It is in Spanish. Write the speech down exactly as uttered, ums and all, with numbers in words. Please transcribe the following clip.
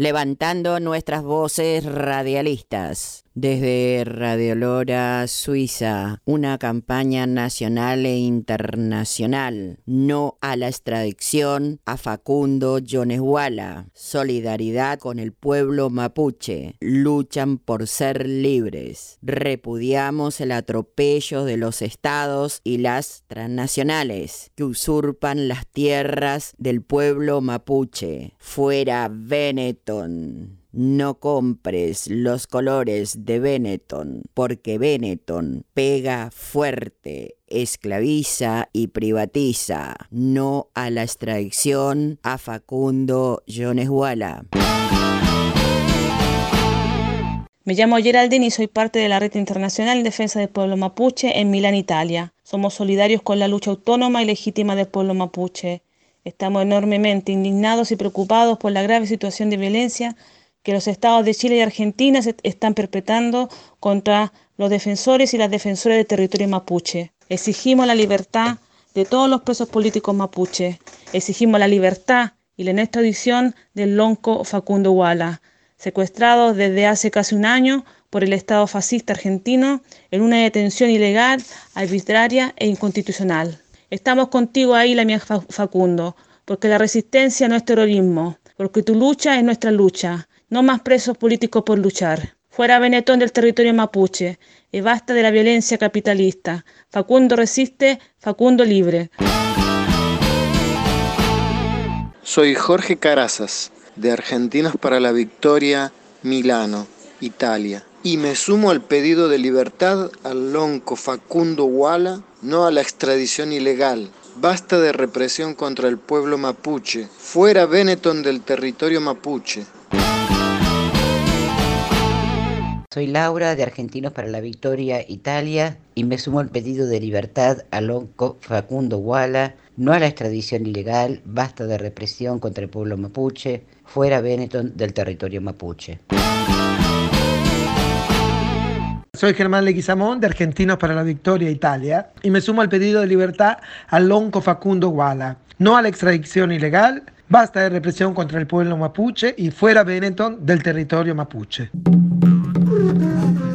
levantando nuestras voces radialistas. Desde Radiolora, Suiza, una campaña nacional e internacional. No a la extradición a Facundo Yoneshuala. Solidaridad con el pueblo mapuche. Luchan por ser libres. Repudiamos el atropello de los estados y las transnacionales que usurpan las tierras del pueblo mapuche. Fuera Benetton. No compres los colores de Benetton, porque Benetton pega fuerte, esclaviza y privatiza. No a la extradición a Facundo Yoneshuala. Me llamo Geraldine y soy parte de la Red Internacional en Defensa del Pueblo Mapuche en Milán, Italia. Somos solidarios con la lucha autónoma y legítima del pueblo mapuche. Estamos enormemente indignados y preocupados por la grave situación de violencia que los estados de Chile y Argentina se están perpetrando contra los defensores y las defensoras del territorio mapuche. Exigimos la libertad de todos los presos políticos mapuche. Exigimos la libertad y la no extradición del lonco Facundo Huala, secuestrado desde hace casi un año por el Estado fascista argentino en una detención ilegal, arbitraria e inconstitucional. Estamos contigo ahí, la mía Facundo, porque la resistencia no es terrorismo, porque tu lucha es nuestra lucha. No más presos políticos por luchar. Fuera Benetton del territorio mapuche y basta de la violencia capitalista. Facundo resiste, Facundo libre. Soy Jorge Carazas, de Argentinos para la Victoria, Milano, Italia. Y me sumo al pedido de libertad al lonco Facundo Huala, no a la extradición ilegal. Basta de represión contra el pueblo mapuche. Fuera Benetton del territorio mapuche. Soy Laura, de Argentinos para la Victoria, Italia, y me sumo al pedido de libertad al lonco Facundo Huala, no a la extradición ilegal, basta de represión contra el pueblo mapuche, fuera Benetton del territorio mapuche. Soy Germán Leguizamón, de Argentinos para la Victoria, Italia, y me sumo al pedido de libertad al lonco Facundo Huala, no a la extradición ilegal, basta de represión contra el pueblo mapuche y fuera Benetton del territorio mapuche.